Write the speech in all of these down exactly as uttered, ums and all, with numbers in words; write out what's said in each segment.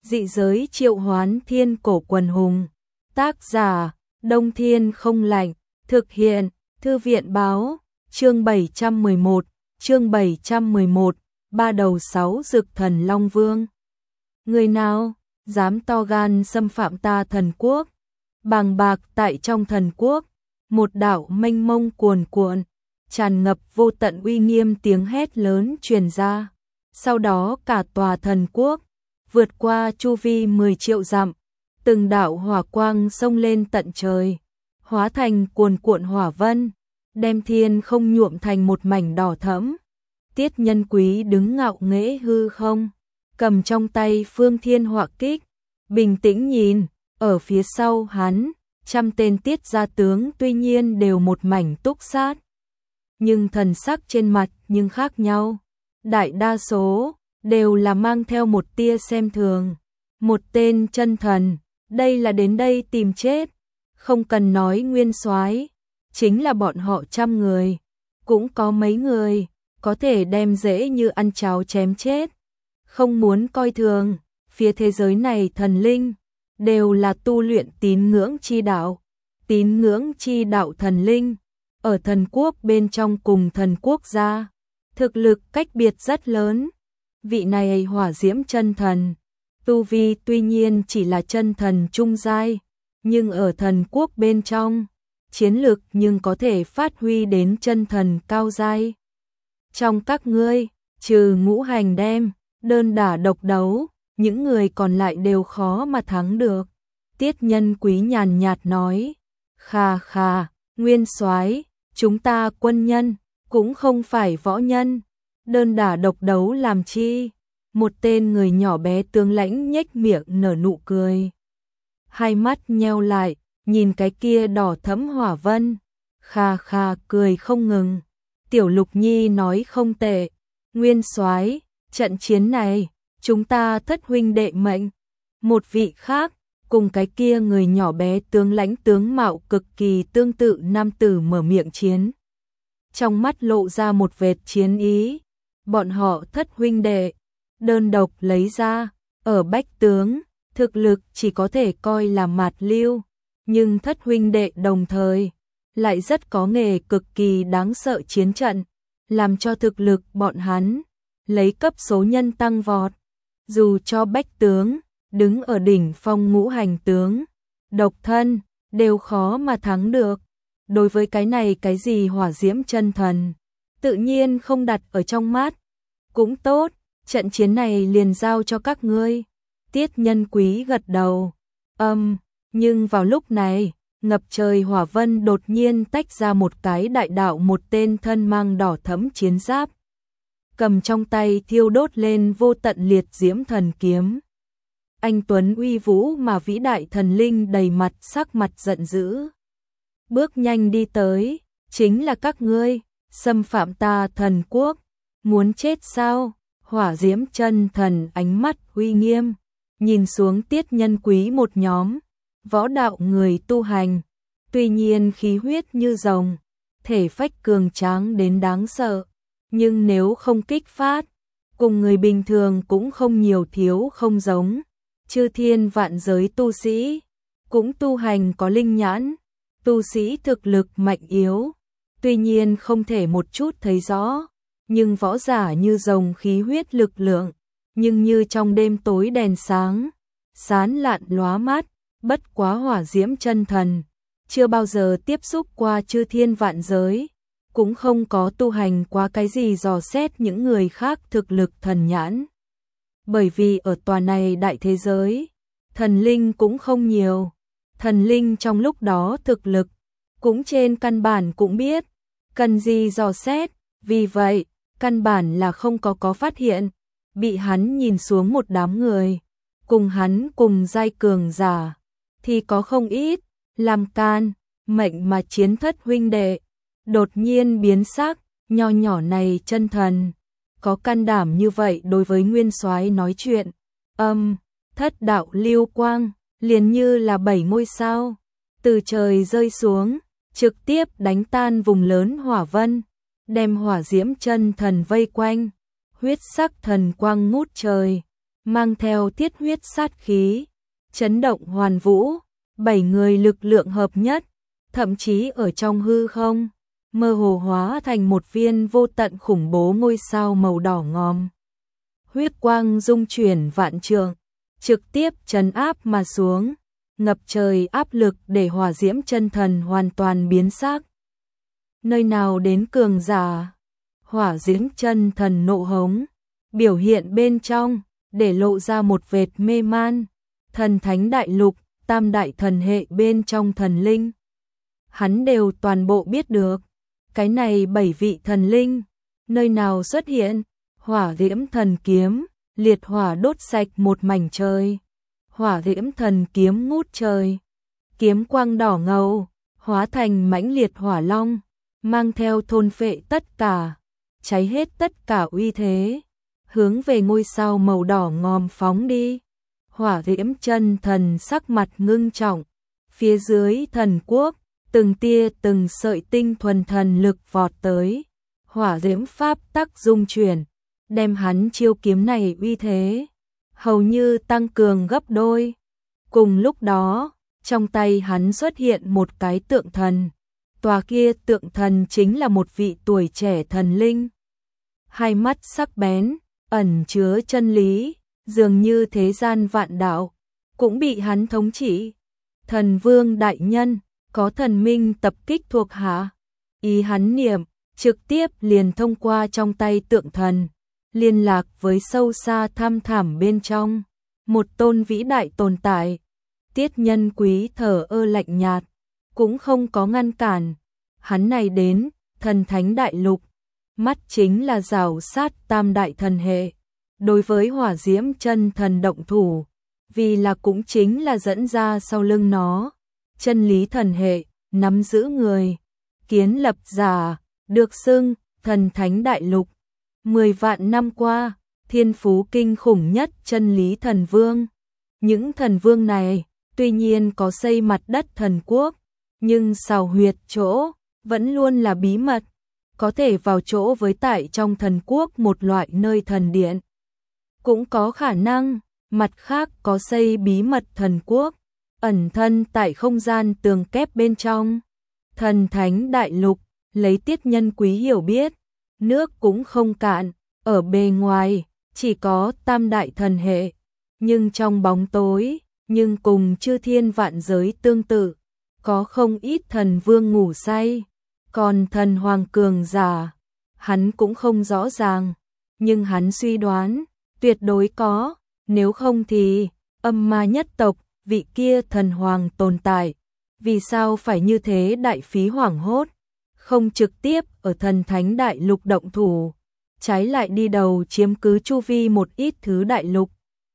Dị giới triệu hoán thiên cổ quần hùng. Tác giả, Đông Thiên không lạnh. Thực hiện, Thư viện báo, chương bảy trăm mười một, chương bảy trăm mười một, ba đầu sáu rực thần Long Vương. Người nào, dám to gan xâm phạm ta thần quốc? Bàng bạc tại trong thần quốc, một đạo mênh mông cuồn cuộn, tràn ngập vô tận uy nghiêm tiếng hét lớn truyền ra. Sau đó cả tòa thần quốc, vượt qua chu vi mười triệu dặm, từng đạo hỏa quang xông lên tận trời, hóa thành cuồn cuộn hỏa vân, đem thiên không nhuộm thành một mảnh đỏ thẫm. Tiết Nhân Quý đứng ngạo nghễ hư không, cầm trong tay Phương Thiên Hỏa Kích, bình tĩnh nhìn, ở phía sau hắn, trăm tên tiết gia tướng tuy nhiên đều một mảnh túc sát, nhưng thần sắc trên mặt nhưng khác nhau. Đại đa số đều là mang theo một tia xem thường. Một tên chân thần, đây là đến đây tìm chết. Không cần nói nguyên soái, chính là bọn họ trăm người, cũng có mấy người có thể đem dễ như ăn cháo chém chết. Không muốn coi thường, phía thế giới này thần linh đều là tu luyện tín ngưỡng chi đạo. Tín ngưỡng chi đạo thần linh ở thần quốc bên trong cùng thần quốc gia, thực lực cách biệt rất lớn. Vị này hỏa diễm chân thần, tu vi tuy nhiên chỉ là chân thần trung giai, nhưng ở thần quốc bên trong, chiến lực nhưng có thể phát huy đến chân thần cao giai. Trong các ngươi, trừ Ngũ Hành đem, đơn đả độc đấu, những người còn lại đều khó mà thắng được. Tiết Nhân Quý nhàn nhạt nói, khà khà, nguyên soái, chúng ta quân nhân, cũng không phải võ nhân, đơn đả độc đấu làm chi? Một tên người nhỏ bé tướng lãnh nhếch miệng nở nụ cười, hai mắt nheo lại, nhìn cái kia đỏ thẫm hỏa vân, kha kha cười không ngừng. Tiểu Lục Nhi nói không tệ, nguyên soái, trận chiến này, chúng ta thất huynh đệ mệnh. Một vị khác, cùng cái kia người nhỏ bé tướng lãnh tướng mạo cực kỳ tương tự nam tử mở miệng chiến. Trong mắt lộ ra một vệt chiến ý, bọn họ thất huynh đệ, đơn độc lấy ra, ở bách tướng, thực lực chỉ có thể coi là mạt lưu, nhưng thất huynh đệ đồng thời, lại rất có nghề cực kỳ đáng sợ chiến trận, làm cho thực lực bọn hắn, lấy cấp số nhân tăng vọt. Dù cho bách tướng, đứng ở đỉnh phong ngũ hành tướng, độc thân, đều khó mà thắng được. Đối với cái này cái gì hỏa diễm chân thần, tự nhiên không đặt ở trong mắt. Cũng tốt, trận chiến này liền giao cho các ngươi. Tiết Nhân Quý gật đầu. Âm, um, nhưng vào lúc này, ngập trời hỏa vân đột nhiên tách ra một cái đại đạo, một tên thân mang đỏ thẫm chiến giáp, cầm trong tay thiêu đốt lên vô tận liệt diễm thần kiếm. Anh tuấn uy vũ mà vĩ đại thần linh đầy mặt sắc mặt giận dữ, bước nhanh đi tới, chính là các ngươi, xâm phạm ta thần quốc, muốn chết sao? Hỏa diễm chân thần ánh mắt uy nghiêm, nhìn xuống Tiết Nhân Quý một nhóm, võ đạo người tu hành, tuy nhiên khí huyết như rồng, thể phách cường tráng đến đáng sợ, nhưng nếu không kích phát, cùng người bình thường cũng không nhiều thiếu không giống. Chư thiên vạn giới tu sĩ, cũng tu hành có linh nhãn, tu sĩ thực lực mạnh yếu, tuy nhiên không thể một chút thấy rõ, nhưng võ giả như rồng khí huyết lực lượng, nhưng như trong đêm tối đèn sáng, sán lạn lóa mắt. Bất quá hỏa diễm chân thần, chưa bao giờ tiếp xúc qua chư thiên vạn giới, cũng không có tu hành qua cái gì dò xét những người khác thực lực thần nhãn. Bởi vì ở tòa này đại thế giới, thần linh cũng không nhiều, thần linh trong lúc đó thực lực, cũng trên căn bản cũng biết, cần gì dò xét, vì vậy, căn bản là không có có phát hiện, bị hắn nhìn xuống một đám người, cùng hắn cùng giai cường giả, thì có không ít, làm can, mệnh mà chiến thất huynh đệ, đột nhiên biến sắc, nho nhỏ này chân thần, có can đảm như vậy đối với nguyên soái nói chuyện. Âm, um, thất đạo lưu quang, liền như là bảy ngôi sao, từ trời rơi xuống, trực tiếp đánh tan vùng lớn hỏa vân, đem hỏa diễm chân thần vây quanh, huyết sắc thần quang ngút trời, mang theo thiết huyết sát khí, chấn động hoàn vũ, bảy người lực lượng hợp nhất, thậm chí ở trong hư không, mơ hồ hóa thành một viên vô tận khủng bố ngôi sao màu đỏ ngòm. Huyết quang dung chuyển vạn trượng, trực tiếp trấn áp mà xuống, ngập trời áp lực để hỏa diễm chân thần hoàn toàn biến sắc. Nơi nào đến cường giả, hỏa diễm chân thần nộ hống, biểu hiện bên trong, để lộ ra một vệt mê man, thần thánh đại lục, tam đại thần hệ bên trong thần linh. Hắn đều toàn bộ biết được, cái này bảy vị thần linh, nơi nào xuất hiện, hỏa diễm thần kiếm, liệt hỏa đốt sạch một mảnh trời, hỏa diễm thần kiếm ngút trời, kiếm quang đỏ ngầu, hóa thành mãnh liệt hỏa long, mang theo thôn phệ tất cả, cháy hết tất cả uy thế, hướng về ngôi sao màu đỏ ngòm phóng đi. Hỏa diễm chân thần sắc mặt ngưng trọng, phía dưới thần quốc, từng tia từng sợi tinh thuần thần lực vọt tới, hỏa diễm pháp tắc dung chuyển, đem hắn chiêu kiếm này uy thế, hầu như tăng cường gấp đôi. Cùng lúc đó, trong tay hắn xuất hiện một cái tượng thần, tòa kia tượng thần chính là một vị tuổi trẻ thần linh. Hai mắt sắc bén, ẩn chứa chân lý, dường như thế gian vạn đạo, cũng bị hắn thống trị. Thần vương đại nhân, có thần minh tập kích thuộc hạ, ý hắn niệm, trực tiếp liền thông qua trong tay tượng thần, liên lạc với sâu xa thăm thẳm bên trong, một tôn vĩ đại tồn tại. Tiết Nhân Quý thở ơ lạnh nhạt, cũng không có ngăn cản, hắn này đến, thần thánh đại lục, mắt chính là rào sát tam đại thần hệ, đối với hỏa diễm chân thần động thủ, vì là cũng chính là dẫn ra sau lưng nó, chân lý thần hệ, nắm giữ người, kiến lập giả, được xưng, thần thánh đại lục. Mười vạn năm qua, thiên phú kinh khủng nhất chân lý thần vương. Những thần vương này, tuy nhiên có xây mặt đất thần quốc, nhưng xào huyệt chỗ, vẫn luôn là bí mật, có thể vào chỗ với tại trong thần quốc một loại nơi thần điện. Cũng có khả năng, mặt khác có xây bí mật thần quốc, ẩn thân tại không gian tường kép bên trong. Thần thánh đại lục, lấy Tiết Nhân Quý hiểu biết, nước cũng không cạn, ở bề ngoài, chỉ có tam đại thần hệ, nhưng trong bóng tối, nhưng cùng chư thiên vạn giới tương tự, có không ít thần vương ngủ say, còn thần hoàng cường giả, hắn cũng không rõ ràng, nhưng hắn suy đoán, tuyệt đối có, nếu không thì, âm ma nhất tộc, vị kia thần hoàng tồn tại, vì sao phải như thế đại phí hoảng hốt, không trực tiếp ở thần thánh đại lục động thủ, trái lại đi đầu chiếm cứ chu vi một ít thứ đại lục.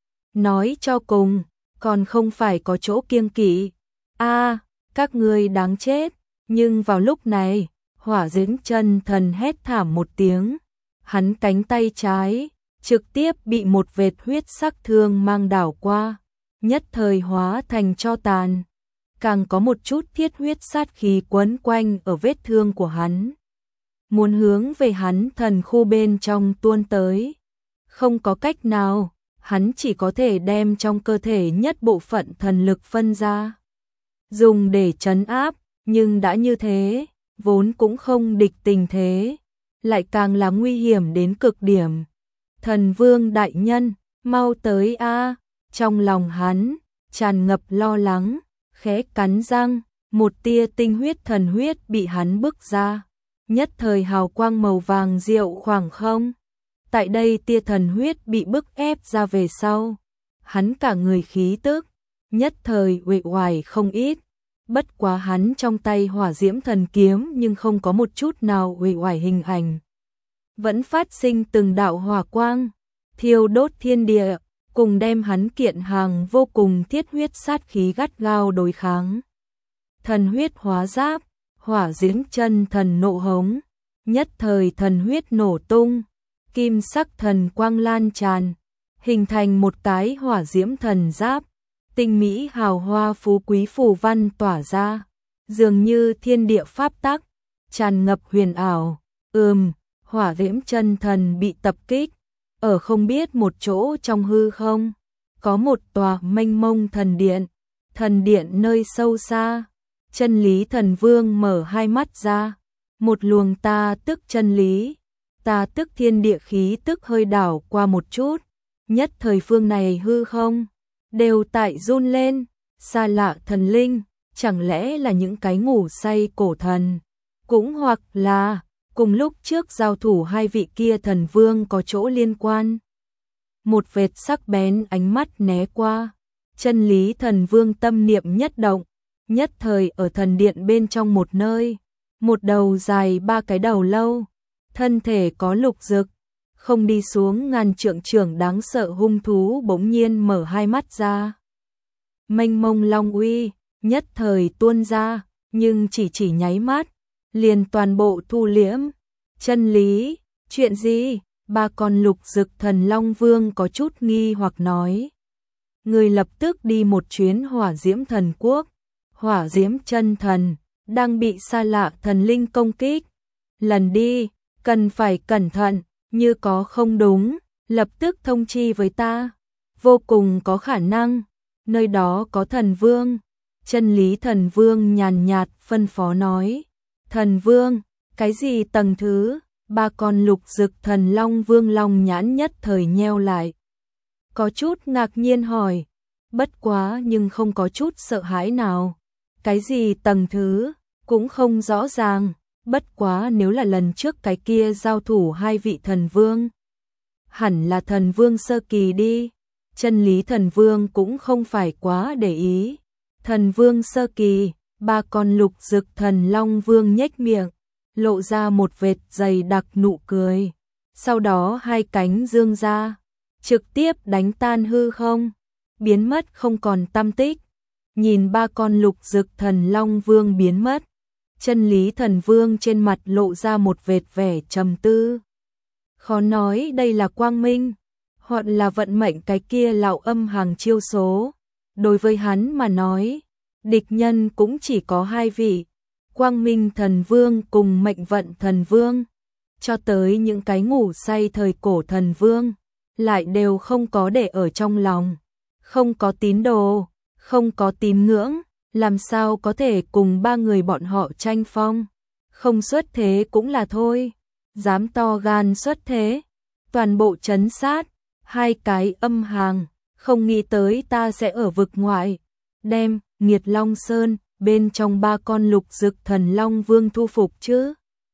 Nói cho cùng, còn không phải có chỗ kiêng kỵ. A, các ngươi đáng chết, nhưng vào lúc này, hỏa diễm chân thần hét thảm một tiếng, hắn cánh tay trái, trực tiếp bị một vệt huyết sắc thương mang đảo qua, nhất thời hóa thành tro tàn, càng có một chút thiết huyết sát khí quấn quanh ở vết thương của hắn. Muốn hướng về hắn thần khu bên trong tuôn tới, không có cách nào, hắn chỉ có thể đem trong cơ thể nhất bộ phận thần lực phân ra, dùng để trấn áp, nhưng đã như thế, vốn cũng không địch tình thế, lại càng là nguy hiểm đến cực điểm. Thần vương đại nhân, mau tới a! Trong lòng hắn, tràn ngập lo lắng, khẽ cắn răng, một tia tinh huyết thần huyết bị hắn bức ra, nhất thời hào quang màu vàng diệu khoảng không. Tại đây tia thần huyết bị bức ép ra về sau, hắn cả người khí tức, nhất thời uể oải không ít, bất quá hắn trong tay hỏa diễm thần kiếm nhưng không có một chút nào uể oải hình ảnh. Vẫn phát sinh từng đạo hỏa quang, thiêu đốt thiên địa, cùng đem hắn kiện hàng vô cùng thiết huyết sát khí gắt gao đối kháng. Thần huyết hóa giáp, hỏa diễm chân thần nộ hống, nhất thời thần huyết nổ tung, kim sắc thần quang lan tràn, hình thành một cái hỏa diễm thần giáp, tinh mỹ hào hoa phú quý phù văn tỏa ra, dường như thiên địa pháp tắc, tràn ngập huyền ảo. Ừm, hỏa diễm chân thần bị tập kích, ở không biết một chỗ trong hư không, có một tòa mênh mông thần điện, thần điện nơi sâu xa. Chân lý thần vương mở hai mắt ra, một luồng ta tức chân lý, ta tức thiên địa khí tức hơi đảo qua một chút, nhất thời phương này hư không, đều tại run lên, xa lạ thần linh, chẳng lẽ là những cái ngủ say cổ thần, cũng hoặc là cùng lúc trước giao thủ hai vị kia thần vương có chỗ liên quan. Một vệt sắc bén ánh mắt né qua, chân lý thần vương tâm niệm nhất động, nhất thời ở thần điện bên trong một nơi, một đầu dài ba cái đầu lâu, thân thể có lục dực, không đi xuống ngàn trượng trưởng đáng sợ hung thú bỗng nhiên mở hai mắt ra. Mênh mông long uy, nhất thời tuôn ra, nhưng chỉ chỉ nháy mắt, liền toàn bộ thu liễm. Chân lý, chuyện gì? Ba con lục dực thần long vương có chút nghi hoặc nói. Người lập tức đi một chuyến hỏa diễm thần quốc, hỏa diễm chân thần, đang bị xa lạ thần linh công kích. Lần đi, cần phải cẩn thận, như có không đúng, lập tức thông chi với ta. Vô cùng có khả năng, nơi đó có thần vương. Chân lý thần vương nhàn nhạt phân phó nói. Thần vương, cái gì tầng thứ? Ba con lục dực thần long vương long nhãn nhất thời nheo lại. Có chút ngạc nhiên hỏi, bất quá nhưng không có chút sợ hãi nào. Cái gì tầng thứ, cũng không rõ ràng, bất quá nếu là lần trước cái kia giao thủ hai vị thần vương. Hẳn là thần vương sơ kỳ đi, chân lý thần vương cũng không phải quá để ý. Thần vương sơ kỳ, ba con lục dực thần long vương nhếch miệng, lộ ra một vệt dày đặc nụ cười. Sau đó hai cánh dương ra, trực tiếp đánh tan hư không, biến mất không còn tăm tích. Nhìn ba con lục dực thần long vương biến mất, chân lý thần vương trên mặt lộ ra một vệt vẻ trầm tư. Khó nói đây là quang minh, hoặc là vận mệnh cái kia lão âm hàng chiêu số. Đối với hắn mà nói, địch nhân cũng chỉ có hai vị, quang minh thần vương cùng mệnh vận thần vương. Cho tới những cái ngủ say thời cổ thần vương, lại đều không có để ở trong lòng. Không có tín đồ, không có tín ngưỡng, làm sao có thể cùng ba người bọn họ tranh phong. Không xuất thế cũng là thôi, dám to gan xuất thế, toàn bộ trấn sát, hai cái âm hàng, không nghĩ tới ta sẽ ở vực ngoại, đem Nghiệt Long Sơn bên trong ba con lục dực thần long vương thu phục chứ.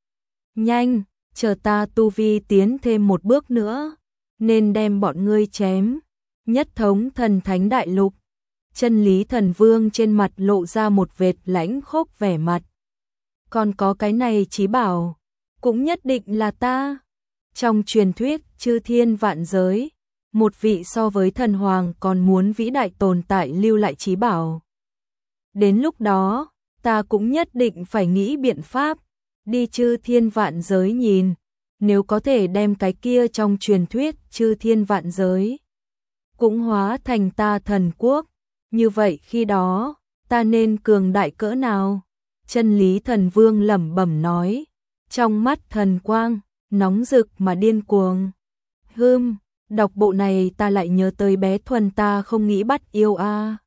Nhanh, chờ ta tu vi tiến thêm một bước nữa, nên đem bọn ngươi chém. Nhất thống thần thánh đại lục. Chân lý thần vương trên mặt lộ ra một vệt lãnh khốc vẻ mặt. Còn có cái này chí bảo, cũng nhất định là ta. Trong truyền thuyết chư thiên vạn giới, một vị so với thần hoàng còn muốn vĩ đại tồn tại lưu lại chí bảo. Đến lúc đó, ta cũng nhất định phải nghĩ biện pháp, đi chư thiên vạn giới nhìn, nếu có thể đem cái kia trong truyền thuyết chư thiên vạn giới cũng hóa thành ta thần quốc, như vậy khi đó, ta nên cường đại cỡ nào? Chân lý thần vương lẩm bẩm nói, trong mắt thần quang, nóng rực mà điên cuồng. Hừm, đọc bộ này ta lại nhớ tới bé Thuần ta không nghĩ bắt yêu a. À.